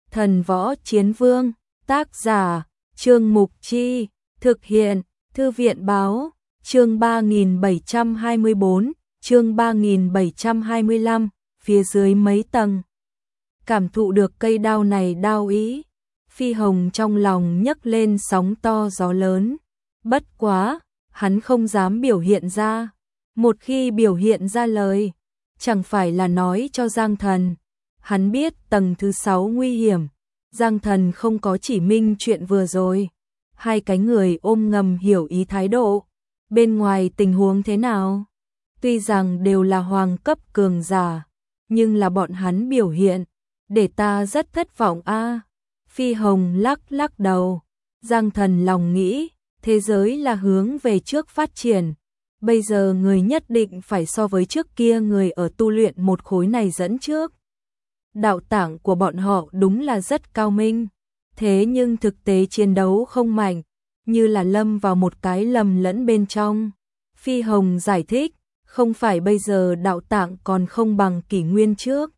Thần Võ Chiến Vương, tác giả, Trương Mục Chi, thực hiện, Thư viện báo, chương 3724, chương 3725, phía dưới mấy tầng. Cảm thụ được cây đao này đao ý, Phi Hồng trong lòng nhấc lên sóng to gió lớn. Bất quá, hắn không dám biểu hiện ra. Một khi biểu hiện ra lời, chẳng phải là nói cho Giang Thần. Hắn biết tầng thứ 6 nguy hiểm. Giang Thần không có chỉ minh chuyện vừa rồi. Hai cái người ôm ngầm hiểu ý thái độ. Bên ngoài tình huống thế nào? Tuy rằng đều là hoàng cấp cường giả, nhưng là bọn hắn biểu hiện, để ta rất thất vọng a. Phi Hồng lắc lắc đầu. Giang Thần lòng nghĩ, thế giới là hướng về trước phát triển. Bây giờ người nhất định phải so với trước kia người ở tu luyện một khối này dẫn trước. Đạo tạng của bọn họ đúng là rất cao minh. Thế nhưng thực tế chiến đấu không mạnh, như là lâm vào một cái lầm lẫn bên trong. Phi Hồng giải thích, không phải bây giờ đạo tạng còn không bằng kỷ nguyên trước,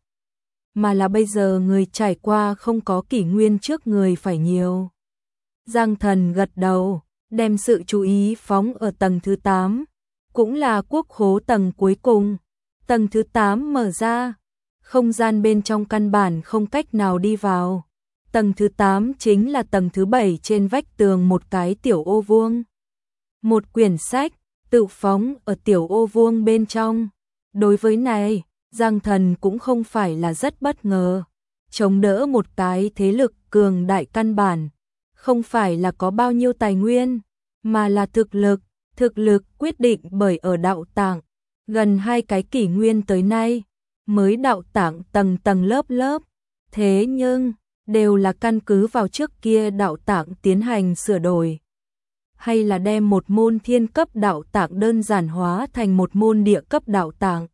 mà là bây giờ người trải qua không có kỷ nguyên trước người phải nhiều. Giang Thần gật đầu, đem sự chú ý phóng ở tầng thứ 8, cũng là quốc khố tầng cuối cùng. Tầng thứ 8 mở ra, không gian bên trong căn bản không cách nào đi vào. Tầng thứ 8 chính là tầng thứ 7, trên vách tường một cái tiểu ô vuông. Một quyển sách tự phóng ở tiểu ô vuông bên trong. Đối với này, Giang Thần cũng không phải là rất bất ngờ. Chống đỡ một cái thế lực cường đại căn bản, không phải là có bao nhiêu tài nguyên, mà là thực lực. Thực lực quyết định bởi ở đạo tạng. Gần 2 cái kỷ nguyên tới nay, mới đạo tạng tầng tầng lớp lớp. Thế nhưng, đều là căn cứ vào trước kia đạo tạng tiến hành sửa đổi. Hay là đem một môn thiên cấp đạo tạng đơn giản hóa thành một môn địa cấp đạo tạng.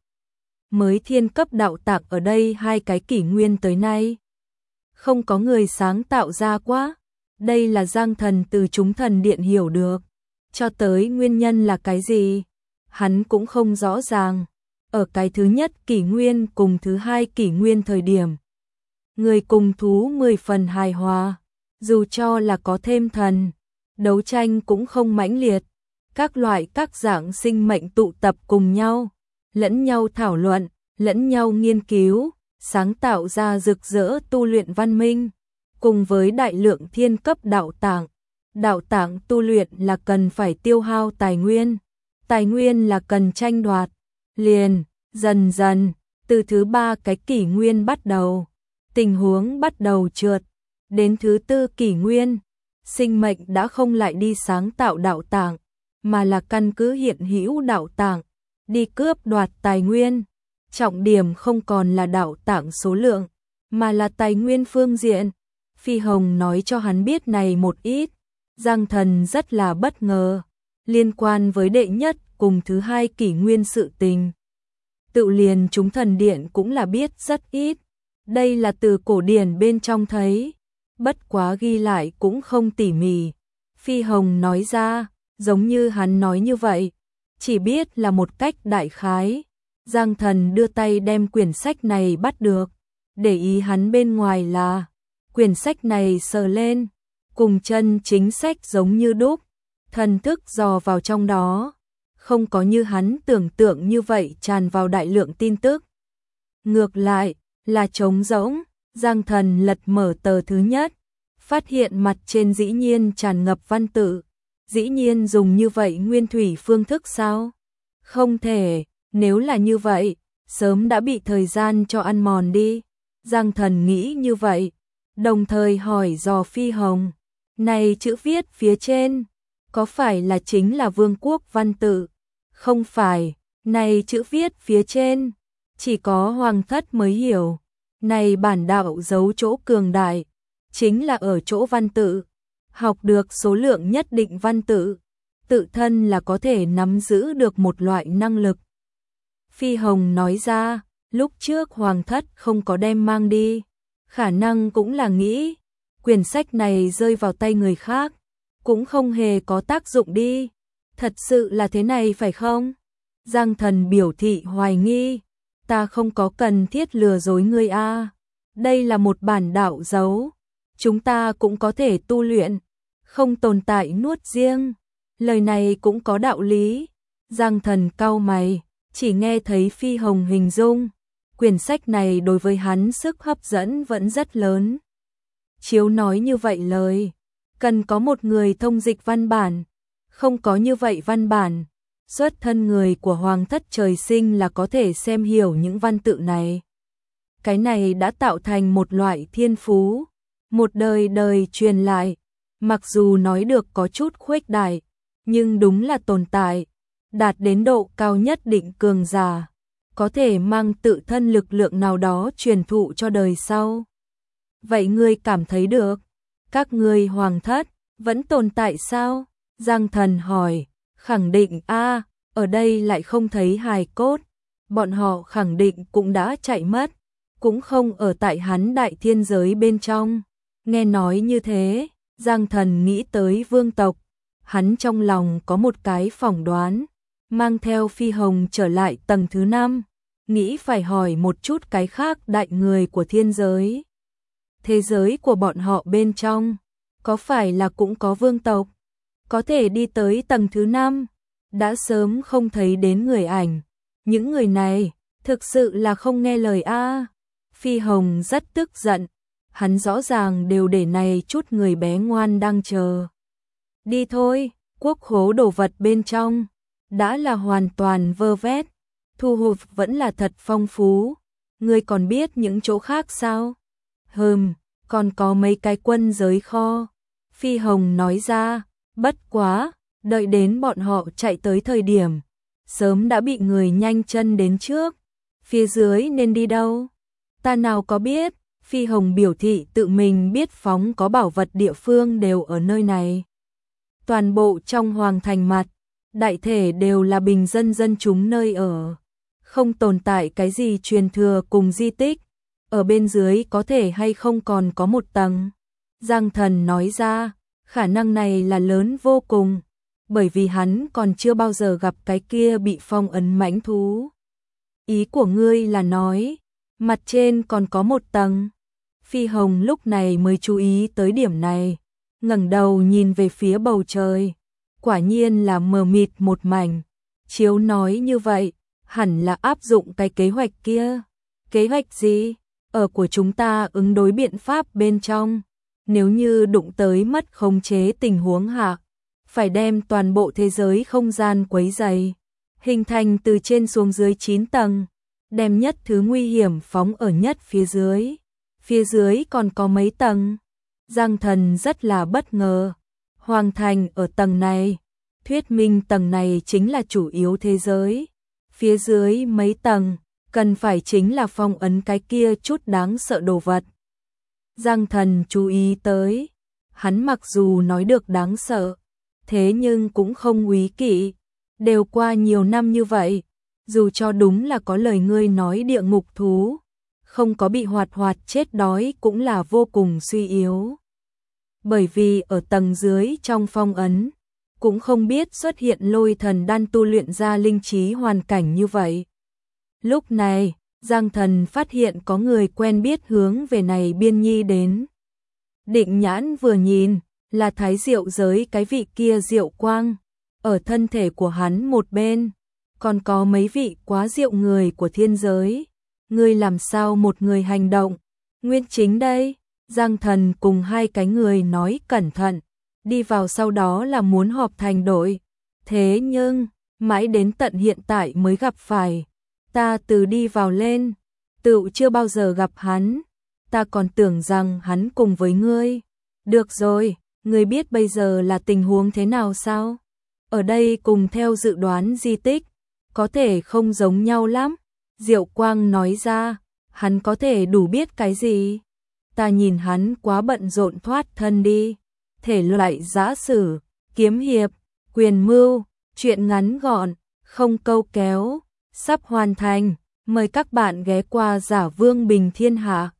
Mới thiên cấp đạo tạng ở đây 2 cái kỷ nguyên tới nay, không có người sáng tạo ra quá. Đây là Giang Thần từ chúng thần điện hiểu được. Cho tới nguyên nhân là cái gì, hắn cũng không rõ ràng. Ở cái thứ nhất kỷ nguyên cùng thứ 2 kỷ nguyên thời điểm, người cùng thú 10 phần hài hòa, dù cho là có thêm thần, đấu tranh cũng không mãnh liệt. Các loại các dạng sinh mệnh tụ tập cùng nhau, lẫn nhau thảo luận, lẫn nhau nghiên cứu, sáng tạo ra rực rỡ tu luyện văn minh. Cùng với đại lượng thiên cấp đạo tạng. Đạo tạng tu luyện là cần phải tiêu hao tài nguyên là cần tranh đoạt. Liền, dần dần, từ thứ 3 cái kỷ nguyên bắt đầu, tình huống bắt đầu trượt. Đến thứ 4 kỷ nguyên, sinh mệnh đã không lại đi sáng tạo đạo tạng, mà là căn cứ hiện hữu đạo tạng, đi cướp đoạt tài nguyên. Trọng điểm không còn là đạo tạng số lượng, mà là tài nguyên phương diện. Phi Hồng nói cho hắn biết này một ít. Giang Thần rất là bất ngờ, liên quan với đệ nhất cùng thứ 2 kỷ nguyên sự tình. Tự liền chúng thần điện cũng là biết rất ít. Đây là từ cổ điển bên trong thấy, bất quá ghi lại cũng không tỉ mỉ. Phi Hồng nói ra, giống như hắn nói như vậy, chỉ biết là một cách đại khái. Giang Thần đưa tay đem quyển sách này bắt được, để ý hắn bên ngoài là quyển sách này sờ lên, cùng chân chính sách giống như đúc, thần thức dò vào trong đó, không có như hắn tưởng tượng như vậy tràn vào đại lượng tin tức. Ngược lại, là trống rỗng. Giang Thần lật mở tờ thứ nhất, phát hiện mặt trên dĩ nhiên tràn ngập văn tự. Dĩ nhiên dùng như vậy nguyên thủy phương thức sao? Không thể, nếu là như vậy, sớm đã bị thời gian cho ăn mòn đi. Giang Thần nghĩ như vậy, đồng thời hỏi dò Phi Hồng. Này chữ viết phía trên, có phải là chính là vương quốc văn tự? Không phải, này chữ viết phía trên, chỉ có hoàng thất mới hiểu. Này bản đạo giấu chỗ cường đại, chính là ở chỗ văn tự. Học được số lượng nhất định văn tự, tự thân là có thể nắm giữ được một loại năng lực. Phi Hồng nói ra, lúc trước hoàng thất không có đem mang đi, khả năng cũng là nghĩ quyển sách này rơi vào tay người khác, cũng không hề có tác dụng đi. Thật sự là thế này phải không? Giang Thần biểu thị hoài nghi. Ta không có cần thiết lừa dối ngươi a. đây là một bản đạo dấu, chúng ta cũng có thể tu luyện, không tồn tại nuốt riêng. Lời này cũng có đạo lý. Giang Thần cau mày, chỉ nghe thấy Phi Hồng hình dung, quyển sách này đối với hắn sức hấp dẫn vẫn rất lớn. Chiếu nói như vậy lời, cần có một người thông dịch văn bản, không có như vậy văn bản, xuất thân người của hoàng thất trời sinh là có thể xem hiểu những văn tự này. Cái này đã tạo thành một loại thiên phú, một đời đời truyền lại, mặc dù nói được có chút khuếch đại, nhưng đúng là tồn tại, đạt đến độ cao nhất định cường giả, có thể mang tự thân lực lượng nào đó truyền thụ cho đời sau. Vậy ngươi cảm thấy được, các ngươi hoàng thất vẫn tồn tại sao? Giang Thần hỏi. Khẳng định a, ở đây lại không thấy hài cốt, bọn họ khẳng định cũng đã chạy mất, cũng không ở tại hắn đại thiên giới bên trong. Nghe nói như thế, Giang Thần nghĩ tới vương tộc, hắn trong lòng có một cái phỏng đoán, mang theo Phi Hồng trở lại tầng thứ 5, nghĩ phải hỏi một chút cái khác đại người của thiên giới. Thế giới của bọn họ bên trong, có phải là cũng có vương tộc? Có thể đi tới tầng thứ 5, đã sớm không thấy đến người ảnh. Những người này, thực sự là không nghe lời a. Phi Hồng rất tức giận, hắn rõ ràng đều để này chút người bé ngoan đang chờ. Đi thôi, quốc khố đồ vật bên trong, đã là hoàn toàn vơ vét, thu hoạch vẫn là thật phong phú. Ngươi còn biết những chỗ khác sao? Còn có mấy cái quân giới kho. Phi Hồng nói ra, bất quá, đợi đến bọn họ chạy tới thời điểm, sớm đã bị người nhanh chân đến trước. Phía dưới nên đi đâu? Ta nào có biết. Phi Hồng biểu thị tự mình biết phóng có bảo vật địa phương đều ở nơi này. Toàn bộ trong hoàng thành mặt, đại thể đều là bình dân dân chúng nơi ở. Không tồn tại cái gì truyền thừa cùng di tích. Ở bên dưới có thể hay không còn có một tầng. Giang Thần nói ra, khả năng này là lớn vô cùng, bởi vì hắn còn chưa bao giờ gặp cái kia bị phong ấn mãnh thú. Ý của ngươi là nói, mặt trên còn có một tầng. Phi Hồng lúc này mới chú ý tới điểm này, ngẩng đầu nhìn về phía bầu trời, quả nhiên là mờ mịt một mảnh. Chiếu nói như vậy, hẳn là áp dụng cái kế hoạch kia. Kế hoạch gì? Ở của chúng ta ứng đối biện pháp bên trong, nếu như đụng tới mất khống chế tình huống hạ, phải đem toàn bộ thế giới không gian quấy rầy, hình thành từ trên xuống dưới 9 tầng, đem nhất thứ nguy hiểm phóng ở nhất phía dưới. Phía dưới còn có mấy tầng? Giang Thần rất là bất ngờ. Hoàng thành ở tầng này, thuyết minh tầng này chính là chủ yếu thế giới. Phía dưới mấy tầng, cần phải chính là phong ấn cái kia chút đáng sợ đồ vật. Giang Thần chú ý tới, hắn mặc dù nói được đáng sợ, thế nhưng cũng không úy kỵ, đều qua nhiều năm như vậy, dù cho đúng là có lời ngươi nói địa ngục thú, không có bị hoạt hoạt chết đói cũng là vô cùng suy yếu. Bởi vì ở tầng dưới trong phong ấn, cũng không biết xuất hiện lôi thần đan tu luyện ra linh trí hoàn cảnh như vậy. Lúc này, Giang Thần phát hiện có người quen biết hướng về này biên nhi đến. Định nhãn vừa nhìn, là thái diệu giới cái vị kia diệu quang, ở thân thể của hắn một bên, còn có mấy vị quá diệu người của thiên giới. Ngươi làm sao một người hành động? Nguyên chính đây. Giang Thần cùng hai cái người nói cẩn thận, đi vào sau đó là muốn họp thành đội. Thế nhưng, mãi đến tận hiện tại mới gặp phải. Ta từ đi vào lên, tựu chưa bao giờ gặp hắn. Ta còn tưởng rằng hắn cùng với ngươi. Được rồi, ngươi biết bây giờ là tình huống thế nào sao? Ở đây cùng theo dự đoán di tích, có thể không giống nhau lắm. Diệu Quang nói ra, hắn có thể đủ biết cái gì? Ta nhìn hắn quá bận rộn thoát thân đi. Thể loại giã sử, kiếm hiệp, quyền mưu, chuyện ngắn gọn, không câu kéo, sắp hoàn thành. Mời các bạn ghé qua Giả Vương Bình Thiên Hạ.